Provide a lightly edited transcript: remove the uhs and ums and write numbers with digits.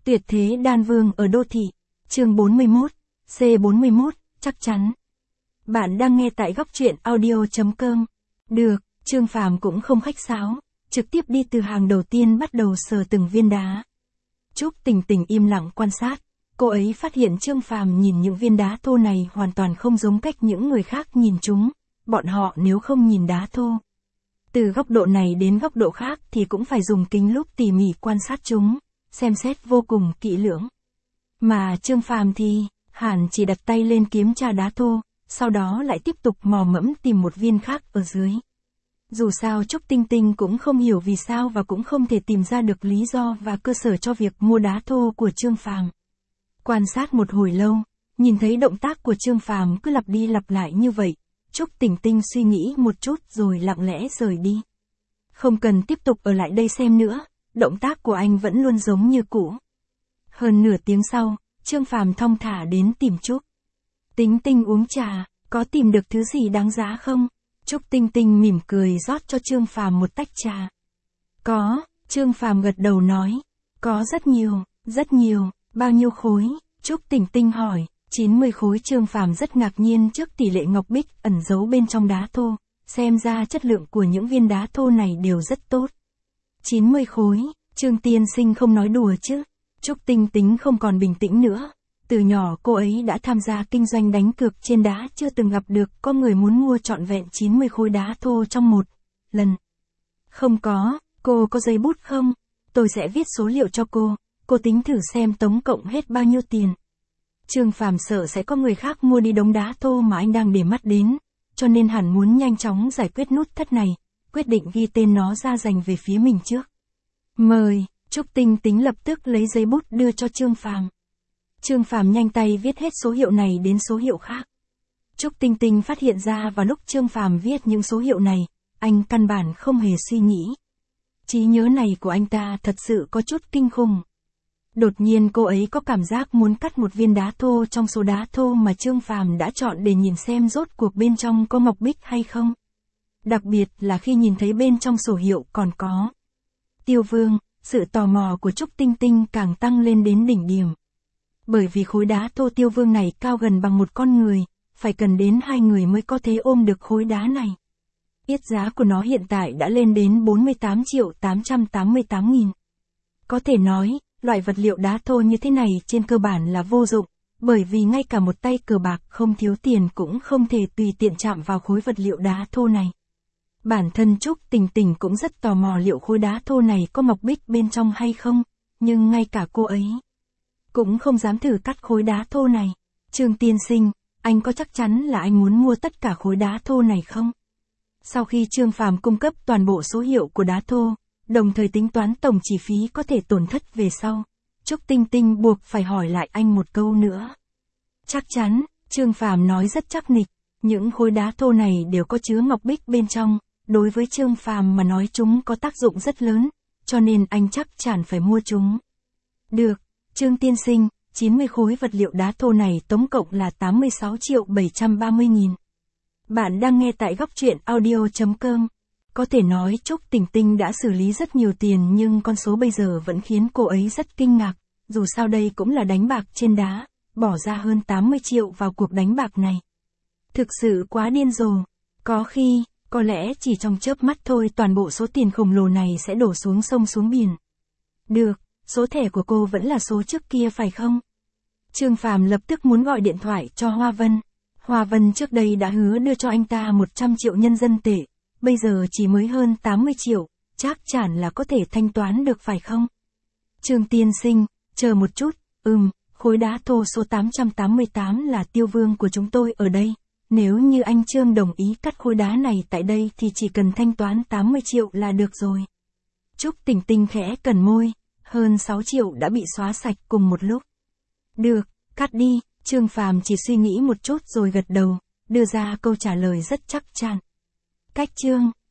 Tuyệt thế đan vương ở đô thị. Chương 41, C41, chắc chắn. Bạn đang nghe tại góc truyện audio.com. Được, Trương Phàm cũng không khách sáo, trực tiếp đi từ hàng đầu tiên bắt đầu sờ từng viên đá. Trúc Tình Tình im lặng quan sát, cô ấy phát hiện Trương Phàm nhìn những viên đá thô này hoàn toàn không giống cách những người khác nhìn chúng, bọn họ nếu không nhìn đá thô. Từ góc độ này đến góc độ khác thì cũng phải dùng kính lúp tỉ mỉ quan sát chúng, xem xét vô cùng kỹ lưỡng. Mà Trương Phàm thì, hẳn chỉ đặt tay lên kiểm tra đá thô, sau đó lại tiếp tục mò mẫm tìm một viên khác ở dưới. Dù sao Trúc Tinh Tinh cũng không hiểu vì sao và cũng không thể tìm ra được lý do và cơ sở cho việc mua đá thô của Trương Phàm. Quan sát một hồi lâu, nhìn thấy động tác của Trương Phàm cứ lặp đi lặp lại như vậy, Trúc Tinh Tinh suy nghĩ một chút rồi lặng lẽ rời đi. Không cần tiếp tục ở lại đây xem nữa, động tác của anh vẫn luôn giống như cũ. Hơn nửa tiếng sau, Trương Phàm thong thả đến tìm Trúc Tinh Tinh uống trà, có tìm được thứ gì đáng giá không? Trúc Tinh Tinh mỉm cười rót cho Trương Phàm một tách trà. Có, Trương Phàm gật đầu nói. Có rất nhiều, bao nhiêu khối? Trúc Tinh Tinh hỏi. 90 khối. Trương Phàm rất ngạc nhiên trước tỷ lệ ngọc bích ẩn giấu bên trong đá thô, xem ra chất lượng của những viên đá thô này đều rất tốt. 90 khối, Trương tiên sinh không nói đùa chứ? Trúc Tinh Tinh không còn bình tĩnh nữa. Từ nhỏ cô ấy đã tham gia kinh doanh đánh cược trên đá, chưa từng gặp được có người muốn mua trọn vẹn 90 khối đá thô trong một lần. Không có, cô có giấy bút không? Tôi sẽ viết số liệu cho cô tính thử xem tổng cộng hết bao nhiêu tiền. Trương Phàm sợ sẽ có người khác mua đi đống đá thô mà anh đang để mắt đến, cho nên hẳn muốn nhanh chóng giải quyết nút thắt này, quyết định ghi tên nó ra dành về phía mình trước. Mời, Trúc Tinh Tinh lập tức lấy giấy bút đưa cho Trương Phàm. Trương Phàm nhanh tay viết hết số hiệu này đến số hiệu khác. Trúc Tinh Tinh phát hiện ra vào lúc Trương Phàm viết những số hiệu này, anh căn bản không hề suy nghĩ. Trí nhớ này của anh ta thật sự có chút kinh khủng. Đột nhiên cô ấy có cảm giác muốn cắt một viên đá thô trong số đá thô mà Trương Phàm đã chọn để nhìn xem rốt cuộc bên trong có ngọc bích hay không. Đặc biệt là khi nhìn thấy bên trong sổ hiệu còn có Tiêu Vương, sự tò mò của Trúc Tinh Tinh càng tăng lên đến đỉnh điểm. Bởi vì khối đá thô Tiêu Vương này cao gần bằng một con người, phải cần đến 2 người mới có thể ôm được khối đá này. Yết giá của nó hiện tại đã lên đến 48.888.000. Có thể nói, loại vật liệu đá thô như thế này trên cơ bản là vô dụng, bởi vì ngay cả một tay cờ bạc không thiếu tiền cũng không thể tùy tiện chạm vào khối vật liệu đá thô này. Bản thân Trúc Tình Tình cũng rất tò mò liệu khối đá thô này có ngọc bích bên trong hay không, nhưng ngay cả cô ấy cũng không dám thử cắt khối đá thô này. Trương tiên sinh, anh có chắc chắn là anh muốn mua tất cả khối đá thô này không? Sau khi Trương Phàm cung cấp toàn bộ số hiệu của đá thô, đồng thời tính toán tổng chi phí có thể tổn thất về sau, Trúc Tinh Tinh buộc phải hỏi lại anh một câu nữa. Chắc chắn, Trương Phàm nói rất chắc nịch, những khối đá thô này đều có chứa ngọc bích bên trong, đối với Trương Phàm mà nói chúng có tác dụng rất lớn, cho nên anh chắc chắn phải mua chúng. Được, Trương tiên sinh, 90 khối vật liệu đá thô này tổng cộng là 86.730.000. Bạn đang nghe tại góc truyện audio.com. Có thể nói Trúc Tinh Tinh đã xử lý rất nhiều tiền nhưng con số bây giờ vẫn khiến cô ấy rất kinh ngạc, dù sao đây cũng là đánh bạc trên đá, bỏ ra hơn 80 triệu vào cuộc đánh bạc này. Thực sự quá điên rồ, có lẽ chỉ trong chớp mắt thôi toàn bộ số tiền khổng lồ này sẽ đổ xuống sông xuống biển. Được, số thẻ của cô vẫn là số trước kia phải không? Trương Phàm lập tức muốn gọi điện thoại cho Hoa Vân. Hoa Vân trước đây đã hứa đưa cho anh ta 100 triệu nhân dân tệ. Bây giờ chỉ mới hơn 80 triệu, chắc chắn là có thể thanh toán được phải không? Trương tiên sinh, chờ một chút, khối đá thô số 888 là Tiêu Vương của chúng tôi ở đây. Nếu như anh Trương đồng ý cắt khối đá này tại đây thì chỉ cần thanh toán 80 triệu là được rồi. Trúc Tinh Tinh khẽ cẩn môi, hơn 6 triệu đã bị xóa sạch cùng một lúc. Được, cắt đi, Trương Phàm chỉ suy nghĩ một chút rồi gật đầu, đưa ra câu trả lời rất chắc chắn. Cách Trương